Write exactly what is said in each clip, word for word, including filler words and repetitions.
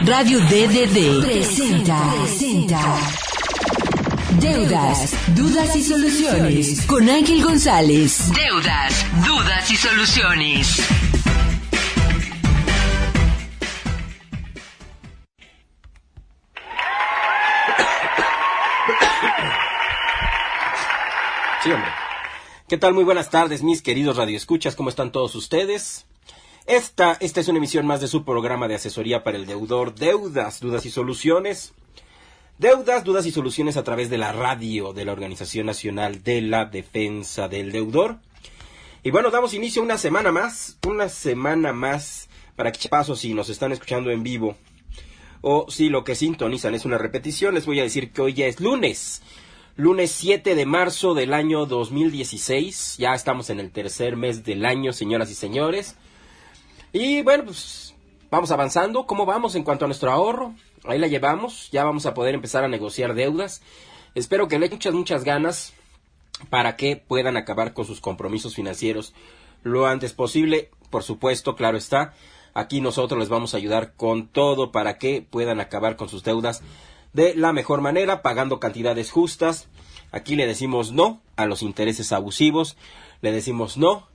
Radio D D D presenta, presenta Deudas, Dudas y Soluciones con Ángel González. Deudas, Dudas y Soluciones. Sí, hombre. ¿Qué tal? Muy buenas tardes, mis queridos radioescuchas. ¿Cómo están todos ustedes? Esta, esta es una emisión más de su programa de asesoría para el deudor. Deudas, Dudas y Soluciones. Deudas, Dudas y Soluciones a través de la radio de la Organización Nacional de la Defensa del Deudor. Y bueno, damos inicio a una semana más. Una semana más para que paso si nos están escuchando en vivo. O si lo que sintonizan es una repetición, les voy a decir que hoy ya es lunes. Lunes siete de marzo del año dos mil dieciséis. Ya estamos en el tercer mes del año, señoras y señores. Y bueno, pues vamos avanzando. ¿Cómo vamos en cuanto a nuestro ahorro? Ahí la llevamos. Ya vamos a poder empezar a negociar deudas. Espero que le echen muchas, muchas ganas para que puedan acabar con sus compromisos financieros lo antes posible. Por supuesto, claro está. Aquí nosotros les vamos a ayudar con todo para que puedan acabar con sus deudas de la mejor manera, pagando cantidades justas. Aquí le decimos no a los intereses abusivos. Le decimos no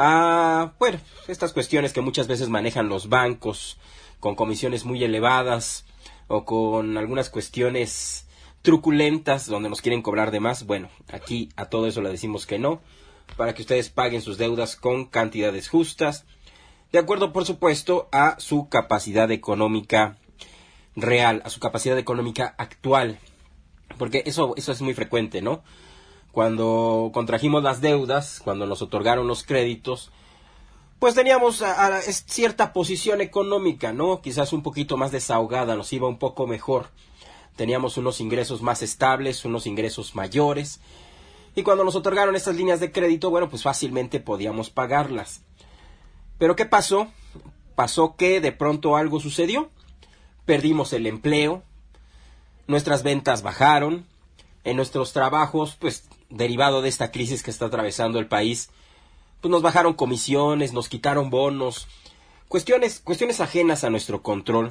a, bueno, estas cuestiones que muchas veces manejan los bancos con comisiones muy elevadas o con algunas cuestiones truculentas donde nos quieren cobrar de más. Bueno, aquí a todo eso le decimos que no, para que ustedes paguen sus deudas con cantidades justas, de acuerdo, por supuesto, a su capacidad económica real, a su capacidad económica actual, porque eso, eso es muy frecuente, ¿no? Cuando contrajimos las deudas, cuando nos otorgaron los créditos, pues teníamos a, a cierta posición económica, ¿no? Quizás un poquito más desahogada, nos iba un poco mejor. Teníamos unos ingresos más estables, unos ingresos mayores. Y cuando nos otorgaron estas líneas de crédito, bueno, pues fácilmente podíamos pagarlas. Pero ¿qué pasó? Pasó que de pronto algo sucedió. Perdimos el empleo, nuestras ventas bajaron, en nuestros trabajos, pues derivado de esta crisis que está atravesando el país, pues nos bajaron comisiones, nos quitaron bonos, cuestiones, cuestiones ajenas a nuestro control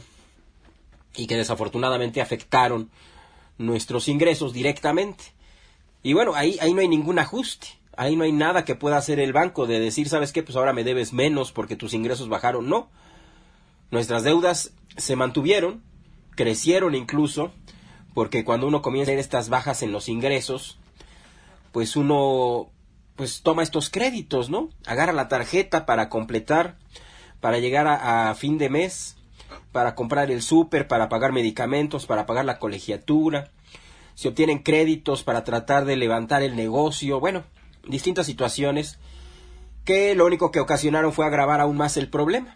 y que desafortunadamente afectaron nuestros ingresos directamente. Y bueno, ahí, ahí no hay ningún ajuste, ahí no hay nada que pueda hacer el banco de decir, ¿sabes qué? Pues ahora me debes menos porque tus ingresos bajaron. No, nuestras deudas se mantuvieron, crecieron incluso, porque cuando uno comienza a ver estas bajas en los ingresos, pues uno pues toma estos créditos, ¿no? Agarra la tarjeta para completar, para llegar a, a fin de mes, para comprar el súper, para pagar medicamentos, para pagar la colegiatura. Se obtienen créditos para tratar de levantar el negocio. Bueno, distintas situaciones que lo único que ocasionaron fue agravar aún más el problema.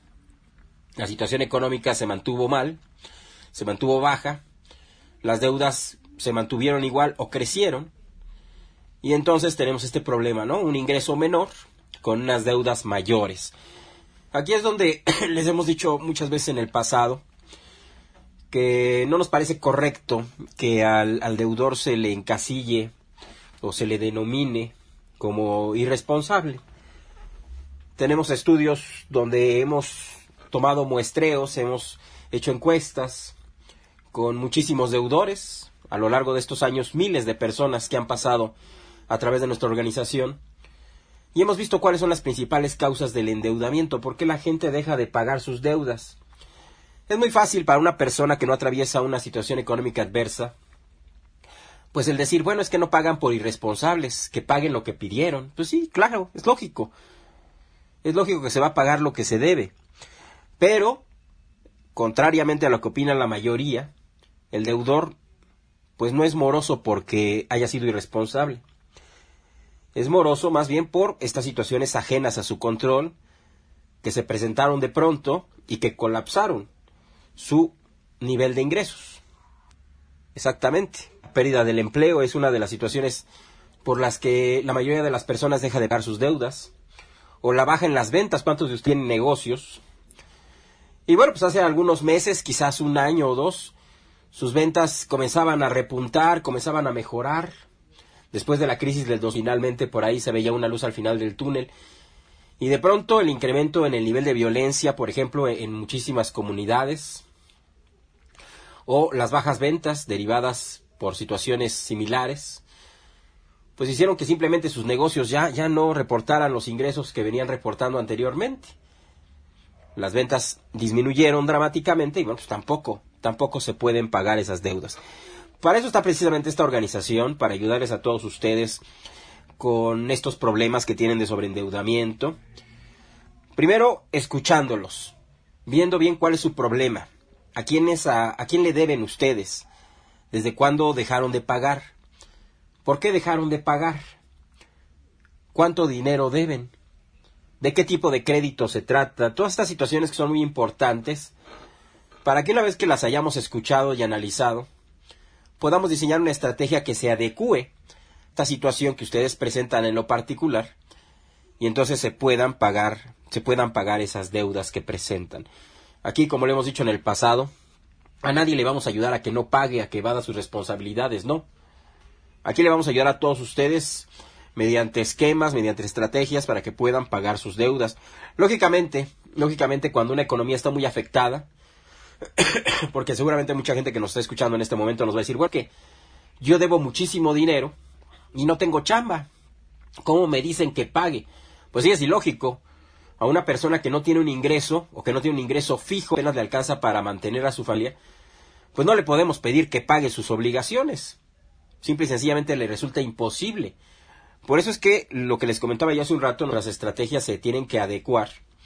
La situación económica se mantuvo mal, se mantuvo baja. Las deudas se mantuvieron igual o crecieron. Y entonces tenemos este problema, ¿no? Un ingreso menor con unas deudas mayores. Aquí es donde les hemos dicho muchas veces en el pasado que no nos parece correcto que al, al deudor se le encasille o se le denomine como irresponsable. Tenemos estudios donde hemos tomado muestreos, hemos hecho encuestas con muchísimos deudores, a lo largo de estos años, miles de personas que han pasado a través de nuestra organización, y hemos visto cuáles son las principales causas del endeudamiento, por qué la gente deja de pagar sus deudas. Es muy fácil para una persona que no atraviesa una situación económica adversa, pues el decir, bueno, es que no pagan por irresponsables, que paguen lo que pidieron. Pues sí, claro, es lógico. Es lógico que se va a pagar lo que se debe, pero contrariamente a lo que opina la mayoría, el deudor pues no es moroso porque haya sido irresponsable. Es moroso más bien por estas situaciones ajenas a su control que se presentaron de pronto y que colapsaron su nivel de ingresos. Exactamente. La pérdida del empleo es una de las situaciones por las que la mayoría de las personas deja de pagar sus deudas. O la baja en las ventas. ¿Cuántos de ustedes tienen negocios? Y bueno, pues hace algunos meses, quizás un año o dos, sus ventas comenzaban a repuntar, comenzaban a mejorar. Después de la crisis del dos, finalmente por ahí se veía una luz al final del túnel. Y de pronto el incremento en el nivel de violencia, por ejemplo, en muchísimas comunidades, o las bajas ventas derivadas por situaciones similares, pues hicieron que simplemente sus negocios ya, ya no reportaran los ingresos que venían reportando anteriormente. Las ventas disminuyeron dramáticamente y bueno, pues tampoco, tampoco se pueden pagar esas deudas. Para eso está precisamente esta organización, para ayudarles a todos ustedes con estos problemas que tienen de sobreendeudamiento. Primero, escuchándolos, viendo bien cuál es su problema, a quién, es a, a quién le deben ustedes, desde cuándo dejaron de pagar, por qué dejaron de pagar, cuánto dinero deben, de qué tipo de crédito se trata, todas estas situaciones que son muy importantes, para que una vez que las hayamos escuchado y analizado, podamos diseñar una estrategia que se adecue a esta situación que ustedes presentan en lo particular, y entonces se puedan pagar, se puedan pagar esas deudas que presentan. Aquí, como le hemos dicho en el pasado, a nadie le vamos a ayudar a que no pague, a que evada sus responsabilidades, no. Aquí le vamos a ayudar a todos ustedes mediante esquemas, mediante estrategias para que puedan pagar sus deudas. Lógicamente, lógicamente cuando una economía está muy afectada, porque seguramente mucha gente que nos está escuchando en este momento nos va a decir, bueno, que yo debo muchísimo dinero y no tengo chamba. ¿Cómo me dicen que pague? Pues sí, es ilógico. A una persona que no tiene un ingreso, o que no tiene un ingreso fijo, apenas le alcanza para mantener a su familia, pues no le podemos pedir que pague sus obligaciones. Simple y sencillamente le resulta imposible. Por eso es que lo que les comentaba ya hace un rato, nuestras estrategias se tienen que adecuar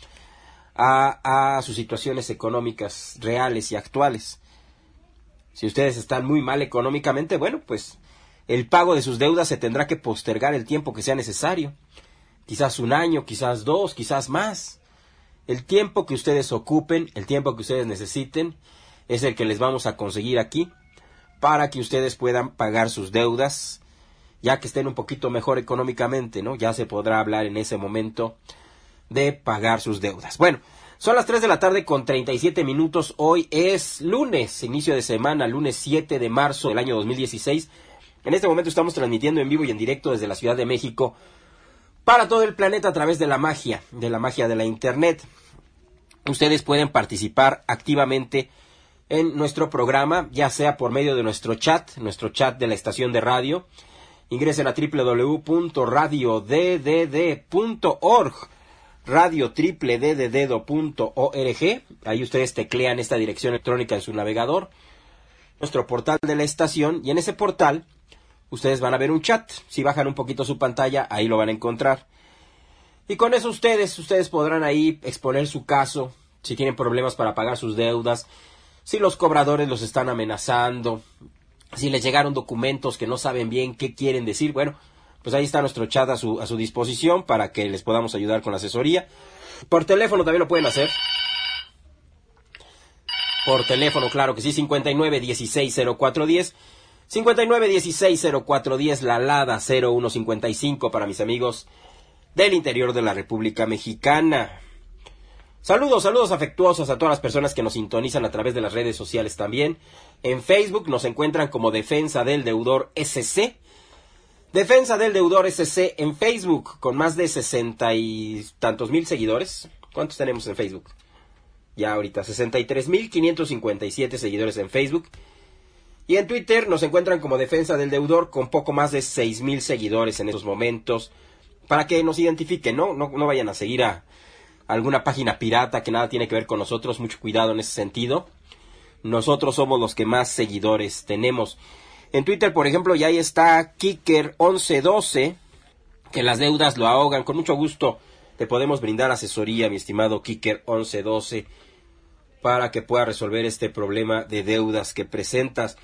a, a sus situaciones económicas reales y actuales. Si ustedes están muy mal económicamente, bueno, pues el pago de sus deudas se tendrá que postergar el tiempo que sea necesario. Quizás un año, quizás dos, quizás más. El tiempo que ustedes ocupen, el tiempo que ustedes necesiten, es el que les vamos a conseguir aquí para que ustedes puedan pagar sus deudas, ya que estén un poquito mejor económicamente, ¿no? Ya se podrá hablar en ese momento de pagar sus deudas. Bueno, son las tres de la tarde con treinta y siete minutos. Hoy es lunes, inicio de semana, lunes siete de marzo del año dos mil dieciséis. En este momento estamos transmitiendo en vivo y en directo desde la Ciudad de México para todo el planeta a través de la magia, de la magia de la Internet. Ustedes pueden participar activamente en nuestro programa, ya sea por medio de nuestro chat, nuestro chat de la estación de radio. Ingresen a doble u doble u doble u punto radio d d d punto org, radio d d d punto org. Ahí ustedes teclean esta dirección electrónica en su navegador, nuestro portal de la estación, y en ese portal ustedes van a ver un chat. Si bajan un poquito su pantalla, ahí lo van a encontrar. Y con eso ustedes, ustedes podrán ahí exponer su caso, si tienen problemas para pagar sus deudas, si los cobradores los están amenazando, si les llegaron documentos que no saben bien qué quieren decir. Bueno, pues ahí está nuestro chat a su, a su disposición para que les podamos ayudar con la asesoría. Por teléfono también lo pueden hacer. Por teléfono, claro que sí, cincuenta y nueve dieciséis cero cuatro diez. cincuenta y nueve dieciséis cero cuatro diez, la Lada cero uno cincuenta y cinco para mis amigos del interior de la República Mexicana. Saludos, saludos afectuosos a todas las personas que nos sintonizan a través de las redes sociales también. En Facebook nos encuentran como Defensa del Deudor S C. Defensa del Deudor S C en Facebook, con más de sesenta y tantos mil seguidores. ¿Cuántos tenemos en Facebook? Ya ahorita, sesenta y tres mil quinientos cincuenta y siete seguidores en Facebook. Y en Twitter nos encuentran como Defensa del Deudor, con poco más de seis mil seguidores en estos momentos, para que nos identifiquen, ¿no? No, no vayan a seguir a alguna página pirata que nada tiene que ver con nosotros. Mucho cuidado en ese sentido. Nosotros somos los que más seguidores tenemos. En Twitter, por ejemplo, ya ahí está Kicker once doce, que las deudas lo ahogan. Con mucho gusto te podemos brindar asesoría, mi estimado Kicker once doce, para que pueda resolver este problema de deudas que presentas.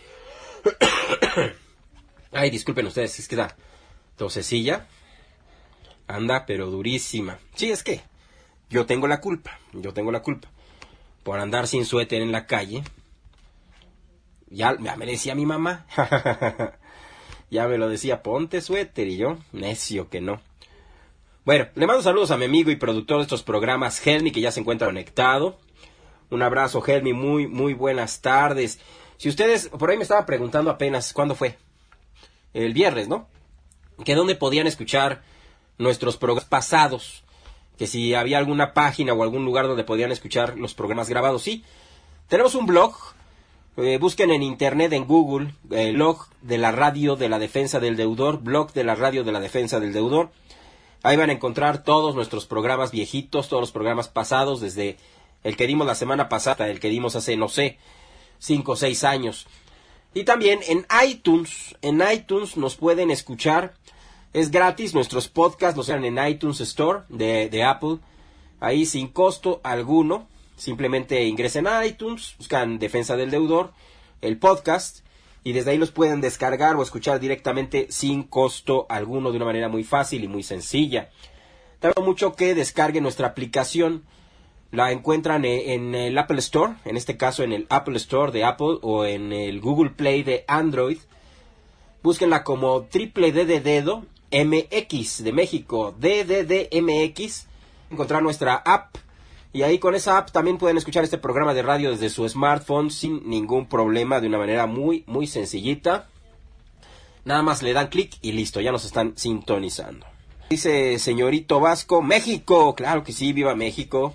Ay, disculpen ustedes, es que la tosecilla anda pero durísima. Sí, es que yo tengo la culpa, yo tengo la culpa por andar sin suéter en la calle. Ya, ya me decía mi mamá, ya me lo decía, ponte suéter, y yo, necio que no. Bueno, le mando saludos a mi amigo y productor de estos programas, Helmi, que ya se encuentra conectado. Un abrazo, Helmi, muy, muy buenas tardes. Si ustedes, por ahí me estaba preguntando apenas, ¿cuándo fue? El viernes, ¿no? Que dónde podían escuchar nuestros programas pasados, que si había alguna página o algún lugar donde podían escuchar los programas grabados. Sí, tenemos un blog, Eh, busquen en internet, en Google, el blog de la radio de la defensa del deudor, blog de la radio de la defensa del deudor. Ahí van a encontrar todos nuestros programas viejitos, todos los programas pasados, desde el que dimos la semana pasada, el que dimos hace, no sé, cinco o seis años. Y también en iTunes, en iTunes nos pueden escuchar, es gratis, nuestros podcasts los dan en iTunes Store de, de Apple, ahí sin costo alguno. Simplemente ingresen a iTunes, buscan Defensa del Deudor, el podcast, y desde ahí los pueden descargar o escuchar directamente sin costo alguno, de una manera muy fácil y muy sencilla. También mucho que descarguen nuestra aplicación. La encuentran en el Apple Store, en este caso en el Apple Store de Apple o en el Google Play de Android. Búsquenla como triple D de dedo M X de México, D D D M X. Encontrar nuestra app. Y ahí con esa app también pueden escuchar este programa de radio desde su smartphone sin ningún problema, de una manera muy, muy sencillita. Nada más le dan clic y listo, ya nos están sintonizando. Dice señorito Vasco, México, claro que sí, viva México.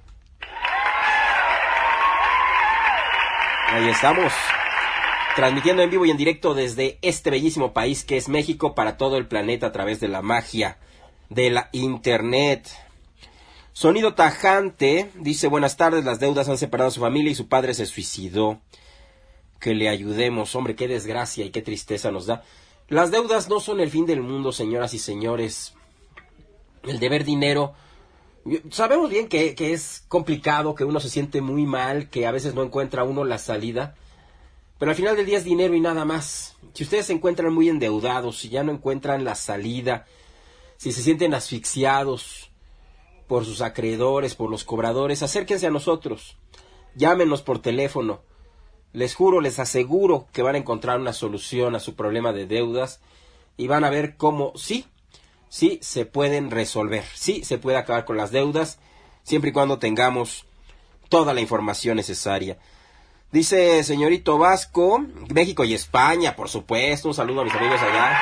Ahí estamos, transmitiendo en vivo y en directo desde este bellísimo país que es México para todo el planeta a través de la magia de la internet. Sonido tajante, dice, buenas tardes, las deudas han separado a su familia y su padre se suicidó. Que le ayudemos, hombre, qué desgracia y qué tristeza nos da. Las deudas no son el fin del mundo, señoras y señores. El deber dinero, sabemos bien que, que es complicado, que uno se siente muy mal, que a veces no encuentra uno la salida. Pero al final del día es dinero y nada más. Si ustedes se encuentran muy endeudados, si ya no encuentran la salida, si se sienten asfixiados por sus acreedores, por los cobradores, acérquense a nosotros, llámenos por teléfono, les juro, les aseguro que van a encontrar una solución a su problema de deudas y van a ver cómo sí, sí se pueden resolver, sí se puede acabar con las deudas, siempre y cuando tengamos toda la información necesaria. Dice señorito Vasco, México y España, por supuesto, un saludo a mis amigos allá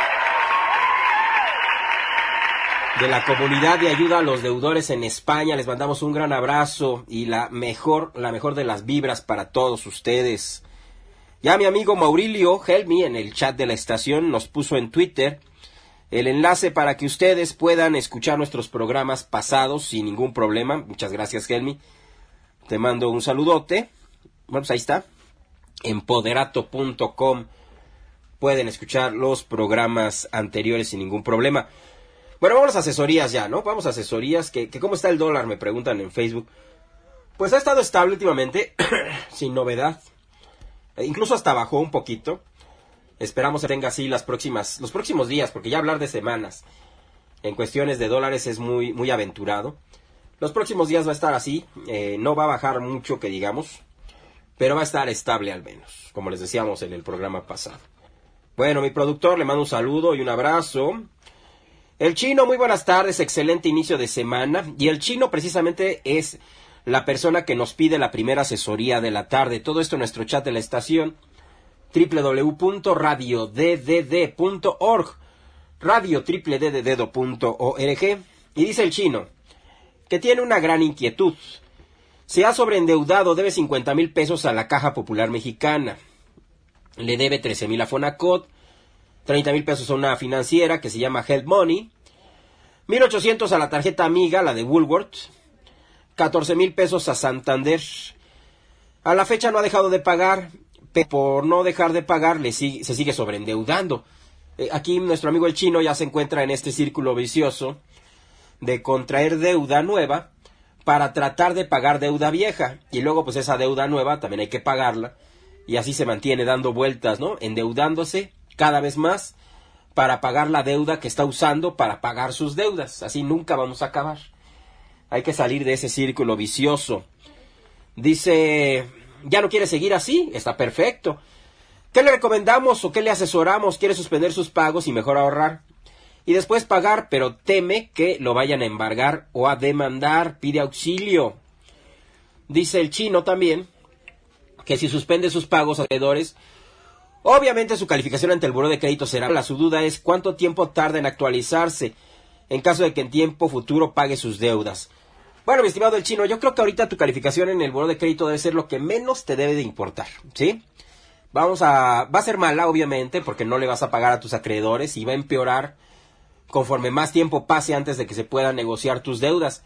de la comunidad de ayuda a los deudores en España. Les mandamos un gran abrazo y la mejor, la mejor de las vibras para todos ustedes. Ya mi amigo Maurilio Helmi en el chat de la estación nos puso en Twitter el enlace para que ustedes puedan escuchar nuestros programas pasados sin ningún problema. Muchas gracias, Helmi. Te mando un saludote. Bueno, pues ahí está. Empoderato punto com. Pueden escuchar los programas anteriores sin ningún problema. Bueno, vamos a las asesorías ya, ¿no? Vamos a asesorías, que, que cómo está el dólar, me preguntan en Facebook. Pues ha estado estable últimamente, sin novedad. E incluso hasta bajó un poquito. Esperamos que tenga así las próximas, los próximos días, porque ya hablar de semanas en cuestiones de dólares es muy, muy aventurado. Los próximos días va a estar así, eh, no va a bajar mucho que digamos, pero va a estar estable al menos, como les decíamos en el programa pasado. Bueno, mi productor, le mando un saludo y un abrazo. El Chino, muy buenas tardes, excelente inicio de semana. Y el Chino precisamente es la persona que nos pide la primera asesoría de la tarde. Todo esto en nuestro chat de la estación, doble u doble u doble u punto radio d d d punto org, radio triple d de dedo punto org. Y dice el Chino que tiene una gran inquietud. Se ha sobreendeudado, debe cincuenta mil pesos a la Caja Popular Mexicana. Le debe trece mil a Fonacot, treinta mil pesos a una financiera que se llama Help Money, mil ochocientos a la tarjeta amiga, la de Woolworth, catorce mil pesos a Santander. A la fecha no ha dejado de pagar, pero por no dejar de pagar le sigue, se sigue sobreendeudando. Eh, aquí nuestro amigo el Chino ya se encuentra en este círculo vicioso de contraer deuda nueva para tratar de pagar deuda vieja, y luego pues esa deuda nueva también hay que pagarla, y así se mantiene dando vueltas, ¿no? Endeudándose cada vez más para pagar la deuda que está usando para pagar sus deudas. Así nunca vamos a acabar. Hay que salir de ese círculo vicioso. Dice, ¿ya no quiere seguir así? Está perfecto. ¿Qué le recomendamos o qué le asesoramos? Quiere suspender sus pagos y mejor ahorrar y después pagar, pero teme que lo vayan a embargar o a demandar. Pide auxilio. Dice el Chino también que si suspende sus pagos a acreedores, obviamente su calificación ante el buró de crédito será. La su duda es cuánto tiempo tarda en actualizarse en caso de que en tiempo futuro pague sus deudas. Bueno, mi estimado el Chino, yo creo que ahorita tu calificación en el buró de crédito debe ser lo que menos te debe de importar, ¿sí? Vamos a... Va a ser mala, obviamente, porque no le vas a pagar a tus acreedores y va a empeorar conforme más tiempo pase antes de que se puedan negociar tus deudas.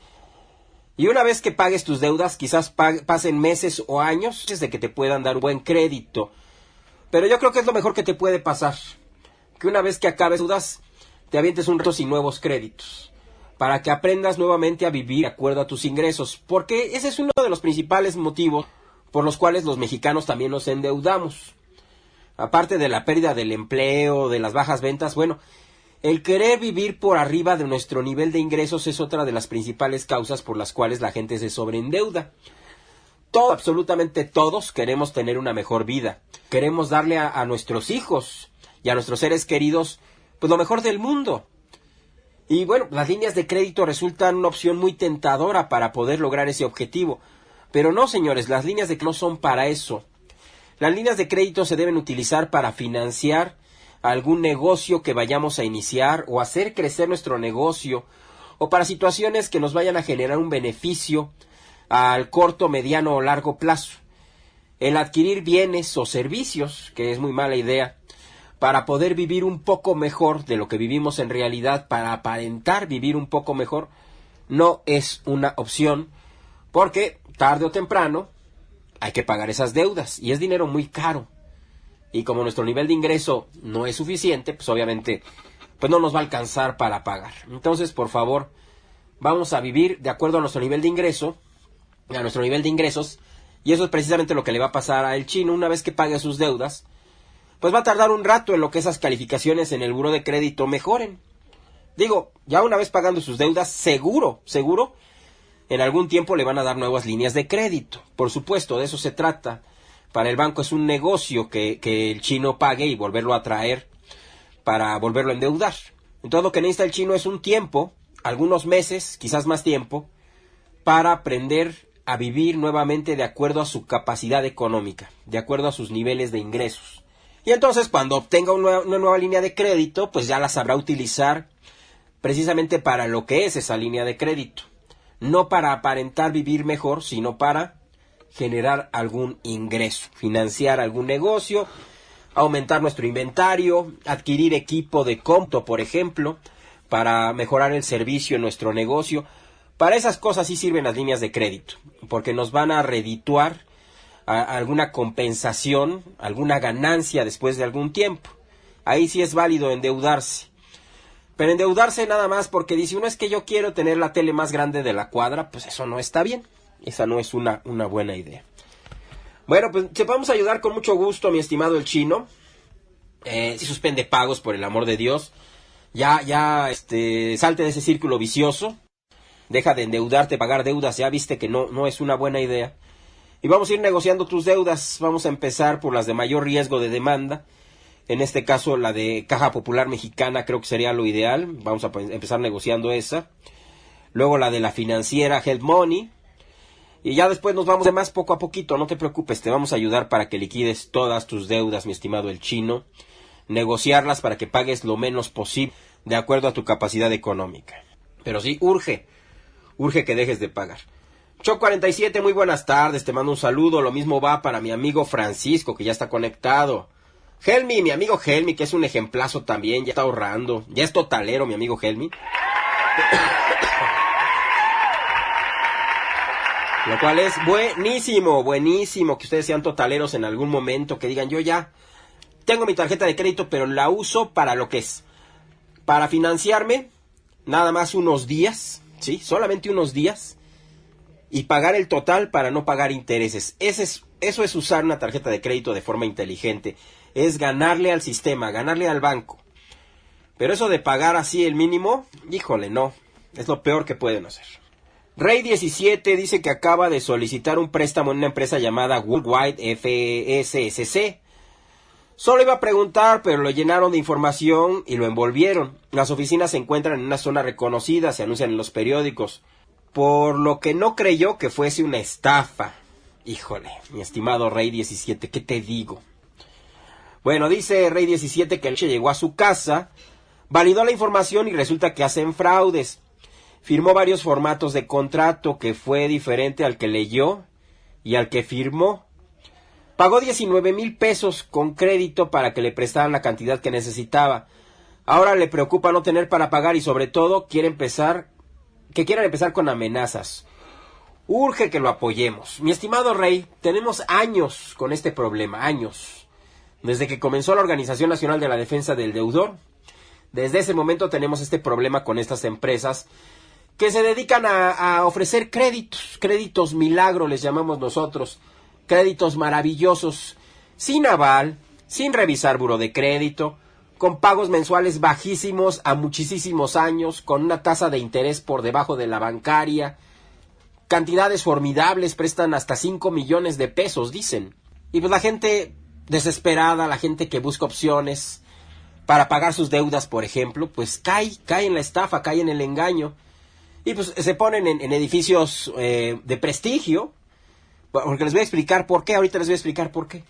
Y una vez que pagues tus deudas, quizás pasen meses o años antes de que te puedan dar un buen crédito. Pero yo creo que es lo mejor que te puede pasar. Que una vez que acabes deudas, te avientes un reto sin nuevos créditos. Para que aprendas nuevamente a vivir de acuerdo a tus ingresos. Porque ese es uno de los principales motivos por los cuales los mexicanos también nos endeudamos. Aparte de la pérdida del empleo, de las bajas ventas, bueno, el querer vivir por arriba de nuestro nivel de ingresos es otra de las principales causas por las cuales la gente se sobreendeuda. Todos, absolutamente todos, queremos tener una mejor vida. Queremos darle a, a nuestros hijos y a nuestros seres queridos pues lo mejor del mundo. Y bueno, las líneas de crédito resultan una opción muy tentadora para poder lograr ese objetivo. Pero no, señores, las líneas de crédito no son para eso. Las líneas de crédito se deben utilizar para financiar algún negocio que vayamos a iniciar o hacer crecer nuestro negocio o para situaciones que nos vayan a generar un beneficio al corto, mediano o largo plazo. El adquirir bienes o servicios, que es muy mala idea, para poder vivir un poco mejor de lo que vivimos en realidad, para aparentar vivir un poco mejor, no es una opción, porque tarde o temprano hay que pagar esas deudas y es dinero muy caro. Y como nuestro nivel de ingreso no es suficiente, pues obviamente pues no nos va a alcanzar para pagar. Entonces, por favor, vamos a vivir de acuerdo a nuestro nivel de ingreso, a nuestro nivel de ingresos, y eso es precisamente lo que le va a pasar a el Chino una vez que pague sus deudas. Pues va a tardar un rato en lo que esas calificaciones en el buró de crédito mejoren. Digo, ya una vez pagando sus deudas, seguro, seguro, en algún tiempo le van a dar nuevas líneas de crédito. Por supuesto, de eso se trata. Para el banco es un negocio que, que el Chino pague y volverlo a traer para volverlo a endeudar. Entonces lo que necesita el Chino es un tiempo, algunos meses, quizás más tiempo, para aprender a vivir nuevamente de acuerdo a su capacidad económica, de acuerdo a sus niveles de ingresos. Y entonces cuando obtenga una, una nueva línea de crédito, pues ya la sabrá utilizar precisamente para lo que es esa línea de crédito. No para aparentar vivir mejor, sino para generar algún ingreso, financiar algún negocio, aumentar nuestro inventario, adquirir equipo de cómputo, por ejemplo, para mejorar el servicio en nuestro negocio. Para esas cosas sí sirven las líneas de crédito, porque nos van a redituar a alguna compensación, alguna ganancia después de algún tiempo. Ahí sí es válido endeudarse. Pero endeudarse nada más porque dice uno es que yo quiero tener la tele más grande de la cuadra, pues eso no está bien. Esa no es una, una buena idea. Bueno, pues te vamos a ayudar con mucho gusto, mi estimado el Chino. Eh, si suspende pagos, por el amor de Dios. Ya, ya, este, salte de ese círculo vicioso. Deja de endeudarte, pagar deudas. Ya viste que no, no es una buena idea. Y vamos a ir negociando tus deudas. Vamos a empezar por las de mayor riesgo de demanda. En este caso, la de Caja Popular Mexicana creo que sería lo ideal. Vamos a empezar negociando esa. Luego la de la financiera Help Money. Y ya después nos vamos de más poco a poquito. No te preocupes, te vamos a ayudar para que liquides todas tus deudas, mi estimado el Chino. Negociarlas para que pagues lo menos posible de acuerdo a tu capacidad económica. Pero sí, urge. Urge que dejes de pagar. Choc cuarenta y siete, muy buenas tardes. Te mando un saludo. Lo mismo va para mi amigo Francisco, que ya está conectado. Helmi, mi amigo Helmi, que es un ejemplazo también, ya está ahorrando. Ya es totalero, mi amigo Helmi. Lo cual es buenísimo, buenísimo que ustedes sean totaleros en algún momento, que digan yo ya tengo mi tarjeta de crédito, pero la uso para lo que es. Para financiarme, nada más unos días, ¿sí? Solamente unos días. Y pagar el total para no pagar intereses. Ese es, eso es usar una tarjeta de crédito de forma inteligente. Es ganarle al sistema, ganarle al banco. Pero eso de pagar así el mínimo, híjole, no. Es lo peor que pueden hacer. Rey diecisiete dice que acaba de solicitar un préstamo en una empresa llamada Worldwide F S S C. Solo iba a preguntar, pero lo llenaron de información y lo envolvieron. Las oficinas se encuentran en una zona reconocida, se anuncian en los periódicos. Por lo que no creyó que fuese una estafa. Híjole, mi estimado Rey diecisiete, ¿qué te digo? Bueno, dice Rey diecisiete que el che llegó a su casa, validó la información y resulta que hacen fraudes. firmó varios formatos de contrato que fue diferente al que leyó y al que firmó. Pagó diecinueve mil pesos con crédito para que le prestaran la cantidad que necesitaba. Ahora le preocupa no tener para pagar y sobre todo quiere empezar, que quieran empezar con amenazas. Urge que lo apoyemos. Mi estimado Rey, tenemos años con este problema, años. Desde que comenzó la Organización Nacional de la Defensa del Deudor, desde ese momento tenemos este problema con estas empresas que se dedican a, a ofrecer créditos, créditos milagro les llamamos nosotros, créditos maravillosos, sin aval, sin revisar buró de crédito, con pagos mensuales bajísimos a muchísimos años, con una tasa de interés por debajo de la bancaria, cantidades formidables, prestan hasta cinco millones de pesos, dicen. Y pues la gente desesperada, la gente que busca opciones para pagar sus deudas, por ejemplo, pues cae, cae en la estafa, cae en el engaño. Y pues se ponen en, en edificios eh, de prestigio, porque les voy a explicar por qué, ahorita les voy a explicar por qué.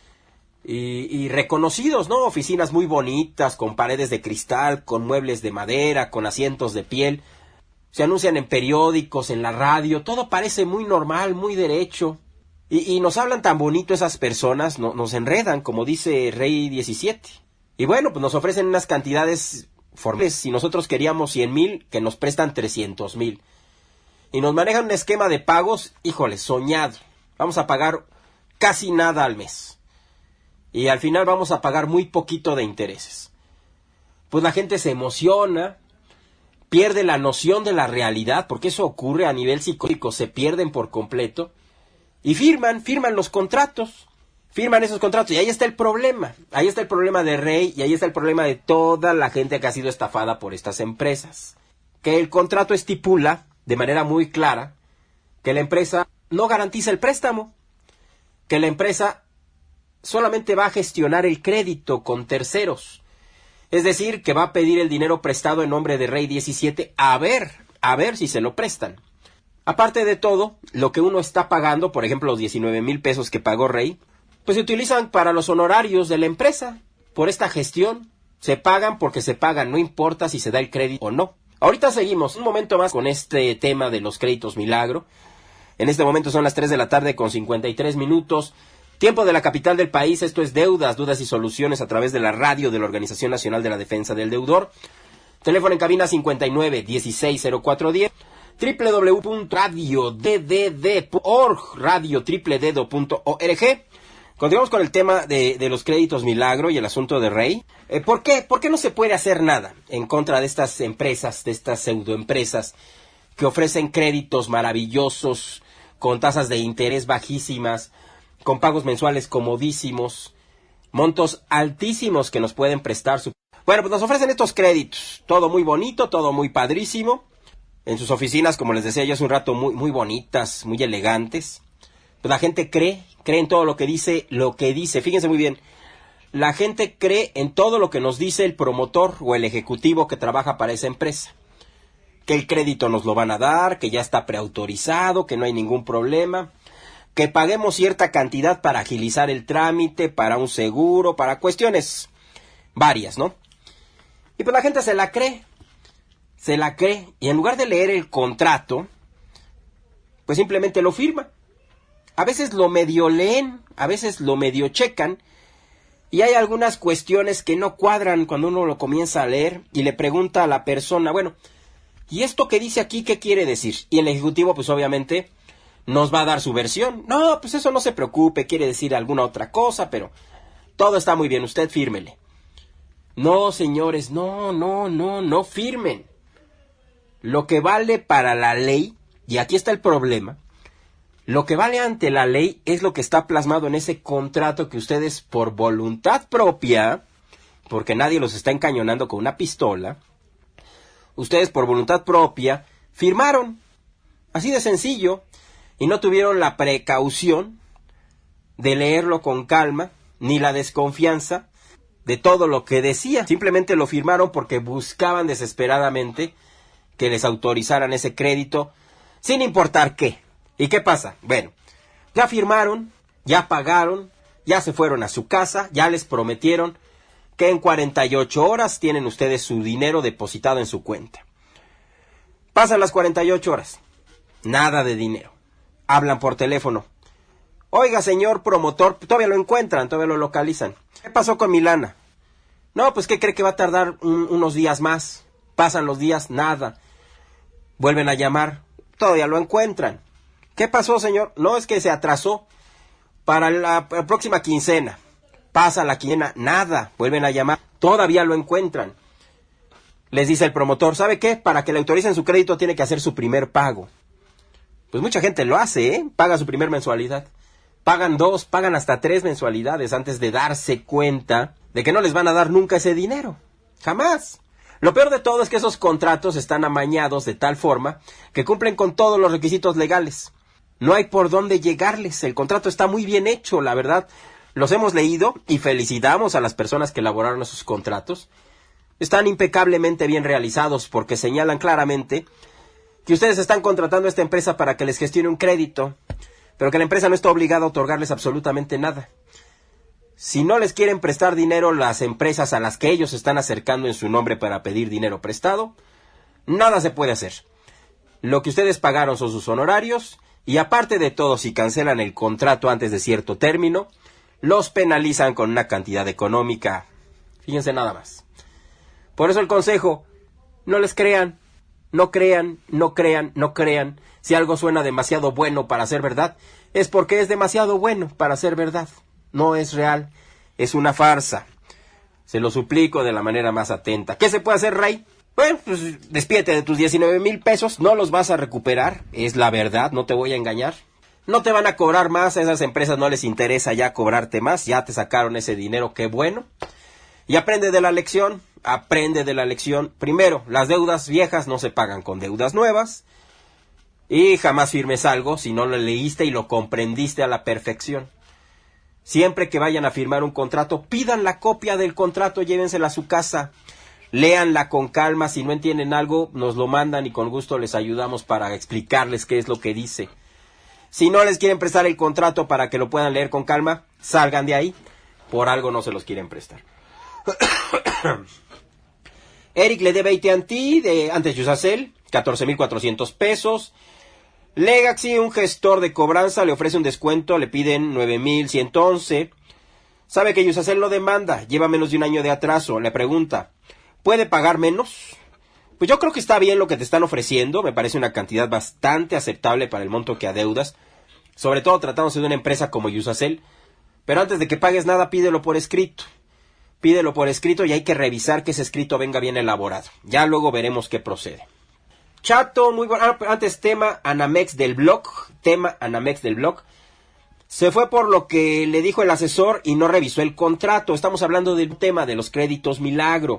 Y, y reconocidos, ¿no? Oficinas muy bonitas, con paredes de cristal, con muebles de madera, con asientos de piel. Se anuncian en periódicos, en la radio, todo parece muy normal, muy derecho. Y, y nos hablan tan bonito esas personas, no, nos enredan, como dice Rey diecisiete. Y bueno, pues nos ofrecen unas cantidades formales. Si nosotros queríamos cien mil, que nos prestan trescientos mil. Y nos manejan un esquema de pagos, híjole, soñado. Vamos a pagar casi nada al mes. Y al final vamos a pagar muy poquito de intereses. Pues la gente se emociona, pierde la noción de la realidad, porque eso ocurre a nivel psicológico, se pierden por completo. Y firman, firman los contratos. Firman esos contratos y ahí está el problema, ahí está el problema de Rey y ahí está el problema de toda la gente que ha sido estafada por estas empresas. Que el contrato estipula de manera muy clara que la empresa no garantiza el préstamo, que la empresa solamente va a gestionar el crédito con terceros. Es decir, que va a pedir el dinero prestado en nombre de Rey diecisiete a ver, a ver si se lo prestan. Aparte de todo, lo que uno está pagando, por ejemplo los diecinueve mil pesos que pagó Rey, pues se utilizan para los honorarios de la empresa, por esta gestión. Se pagan porque se pagan, no importa si se da el crédito o no. Ahorita seguimos un momento más con este tema de los créditos milagro. En este momento son las tres de la tarde con cincuenta y tres minutos. Tiempo de la capital del país, esto es Deudas, Dudas y Soluciones a través de la radio de la Organización Nacional de la Defensa del Deudor. Teléfono en cabina cincuenta y nueve, dieciséis, cero cuatro diez. doble u doble u doble u punto radio d d d punto org, radio triple dedo punto org. Continuamos con el tema de, de los créditos milagro y el asunto de Rey. Eh, ¿Por qué? ¿Por qué no se puede hacer nada en contra de estas empresas, de estas pseudoempresas que ofrecen créditos maravillosos, con tasas de interés bajísimas, con pagos mensuales comodísimos, montos altísimos que nos pueden prestar? Su... Bueno, pues nos ofrecen estos créditos, todo muy bonito, todo muy padrísimo, en sus oficinas, como les decía yo hace un rato, muy, muy bonitas, muy elegantes. Pues la gente cree, cree en todo lo que dice, lo que dice, fíjense muy bien, la gente cree en todo lo que nos dice el promotor o el ejecutivo que trabaja para esa empresa. Que el crédito nos lo van a dar, que ya está preautorizado, que no hay ningún problema, que paguemos cierta cantidad para agilizar el trámite, para un seguro, para cuestiones varias, ¿no? Y pues la gente se la cree, se la cree, y en lugar de leer el contrato, pues simplemente lo firma. A veces lo medio leen, a veces lo medio checan, y hay algunas cuestiones que no cuadran cuando uno lo comienza a leer y le pregunta a la persona, bueno, ¿y esto que dice aquí qué quiere decir? Y el ejecutivo pues obviamente nos va a dar su versión. No, pues eso no se preocupe, quiere decir alguna otra cosa, pero todo está muy bien, usted fírmele. No, señores, no, no, no, no firmen. Lo que vale para la ley, y aquí está el problema, lo que vale ante la ley es lo que está plasmado en ese contrato que ustedes por voluntad propia, porque nadie los está encañonando con una pistola, ustedes por voluntad propia firmaron, así de sencillo, y no tuvieron la precaución de leerlo con calma, ni la desconfianza de todo lo que decía. Simplemente lo firmaron porque buscaban desesperadamente que les autorizaran ese crédito, sin importar qué. ¿Y qué pasa? Bueno, ya firmaron, ya pagaron, ya se fueron a su casa, ya les prometieron que en cuarenta y ocho horas tienen ustedes su dinero depositado en su cuenta. Pasan las cuarenta y ocho horas. Nada de dinero. Hablan por teléfono. Oiga, señor promotor, todavía lo encuentran, todavía lo localizan. ¿Qué pasó con mi lana? No, pues ¿qué cree que va a tardar un, unos días más? Pasan los días, nada. Vuelven a llamar, todavía lo encuentran. ¿Qué pasó, señor? No, es que se atrasó para la, la próxima quincena. Pasa la quincena, nada. Vuelven a llamar, todavía lo encuentran. Les dice el promotor, ¿sabe qué? Para que le autoricen su crédito tiene que hacer su primer pago. Pues mucha gente lo hace, ¿eh? Paga su primer mensualidad. Pagan dos, pagan hasta tres mensualidades antes de darse cuenta de que no les van a dar nunca ese dinero. Jamás. Lo peor de todo es que esos contratos están amañados de tal forma que cumplen con todos los requisitos legales. No hay por dónde llegarles. El contrato está muy bien hecho, la verdad. Los hemos leído y felicitamos a las personas que elaboraron esos contratos. Están impecablemente bien realizados porque señalan claramente que ustedes están contratando a esta empresa para que les gestione un crédito, pero que la empresa no está obligada a otorgarles absolutamente nada. Si no les quieren prestar dinero las empresas a las que ellos se están acercando en su nombre para pedir dinero prestado, nada se puede hacer. Lo que ustedes pagaron son sus honorarios, y aparte de todo, si cancelan el contrato antes de cierto término, los penalizan con una cantidad económica. Fíjense nada más. Por eso el consejo, no les crean, no crean, no crean, no crean. Si algo suena demasiado bueno para ser verdad, es porque es demasiado bueno para ser verdad. No es real, es una farsa. Se lo suplico de la manera más atenta. ¿Qué se puede hacer, Ray? Bueno, pues despídete de tus diecinueve mil pesos, no los vas a recuperar, es la verdad, no te voy a engañar. No te van a cobrar más, a esas empresas no les interesa ya cobrarte más, ya te sacaron ese dinero, qué bueno. Y aprende de la lección, aprende de la lección. Primero, las deudas viejas no se pagan con deudas nuevas. Y jamás firmes algo si no lo leíste y lo comprendiste a la perfección. Siempre que vayan a firmar un contrato, pidan la copia del contrato, llévensela a su casa. Léanla con calma, si no entienden algo, nos lo mandan y con gusto les ayudamos para explicarles qué es lo que dice. Si no les quieren prestar el contrato para que lo puedan leer con calma, salgan de ahí. Por algo no se los quieren prestar. Eric le debe A T and T de antes Yusacell, catorce mil cuatrocientos pesos. Legacy, un gestor de cobranza, le ofrece un descuento, le piden nueve mil ciento once. Sabe que Yusacell lo demanda, lleva menos de un año de atraso. Le pregunta, ¿puede pagar menos? Pues yo creo que está bien lo que te están ofreciendo, me parece una cantidad bastante aceptable para el monto que adeudas, sobre todo tratándose de una empresa como Yusacell. Pero antes de que pagues nada, pídelo por escrito. Pídelo por escrito y hay que revisar que ese escrito venga bien elaborado. Ya luego veremos qué procede. Chato, muy bueno. Ah, antes tema Anamex del blog. Tema Anamex del blog. Se fue por lo que le dijo el asesor y no revisó el contrato. Estamos hablando del tema de los créditos milagro.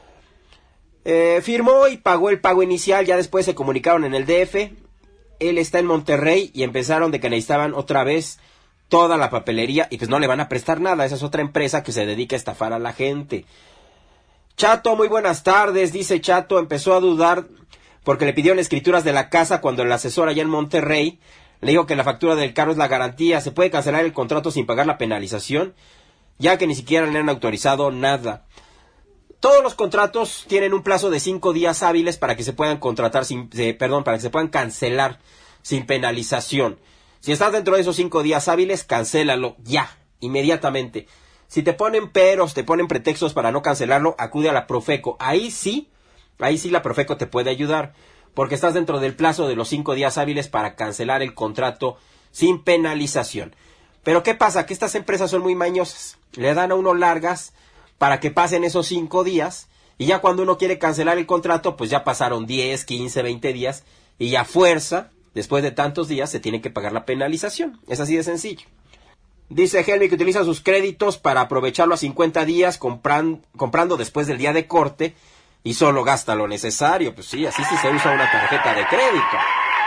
Eh, firmó y pagó el pago inicial. Ya después se comunicaron en el D F. Él está en Monterrey y empezaron de que necesitaban otra vez toda la papelería y pues no le van a prestar nada. Esa es otra empresa que se dedica a estafar a la gente. Chato, muy buenas tardes. Dice Chato, empezó a dudar porque le pidieron escrituras de la casa cuando el asesor allá en Monterrey le dijo que la factura del carro es la garantía. ¿Se puede cancelar el contrato sin pagar la penalización? Ya que ni siquiera le han autorizado nada. Todos los contratos tienen un plazo de cinco días hábiles para que se puedan contratar sin, eh, perdón, para que se puedan cancelar sin penalización. Si estás dentro de esos cinco días hábiles, cancélalo ya, inmediatamente. Si te ponen peros, te ponen pretextos para no cancelarlo, acude a la Profeco. Ahí sí, ahí sí la Profeco te puede ayudar, porque estás dentro del plazo de los cinco días hábiles para cancelar el contrato sin penalización. Pero ¿qué pasa? Que estas empresas son muy mañosas. Le dan a uno largas para que pasen esos cinco días, y ya cuando uno quiere cancelar el contrato, pues ya pasaron diez, quince, veinte días, y ya fuerza, después de tantos días, se tiene que pagar la penalización. Es así de sencillo. Dice Helmi que utiliza sus créditos para aprovecharlo a cincuenta días, compran, comprando después del día de corte, y solo gasta lo necesario. Pues sí, así sí se usa una tarjeta de crédito.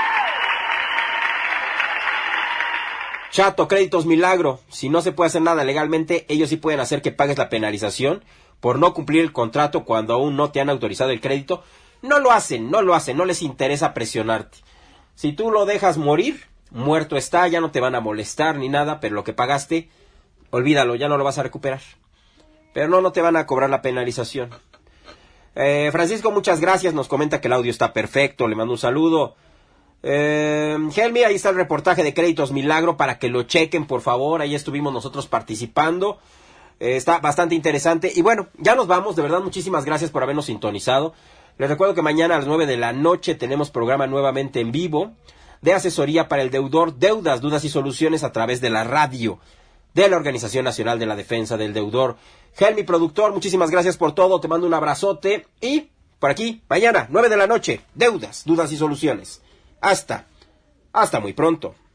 Chato, créditos milagro. Si no se puede hacer nada legalmente, ellos sí pueden hacer que pagues la penalización por no cumplir el contrato cuando aún no te han autorizado el crédito. No lo hacen, no lo hacen, no les interesa presionarte. Si tú lo dejas morir, muerto está, ya no te van a molestar ni nada, pero lo que pagaste, olvídalo, ya no lo vas a recuperar. Pero no, no te van a cobrar la penalización. Eh, Francisco, muchas gracias, nos comenta que el audio está perfecto, le mando un saludo. Eh, Helmi, ahí está el reportaje de Créditos Milagro para que lo chequen, por favor, ahí estuvimos nosotros participando. Eh, está bastante interesante. Y bueno, ya nos vamos, de verdad muchísimas gracias por habernos sintonizado. Les recuerdo que mañana a las nueve de la noche tenemos programa nuevamente en vivo de asesoría para el deudor, deudas, dudas y soluciones a través de la radio de la Organización Nacional de la Defensa del Deudor. Helmi, productor, muchísimas gracias por todo, te mando un abrazote y por aquí, mañana, nueve de la noche, deudas, dudas y soluciones. Hasta, hasta muy pronto.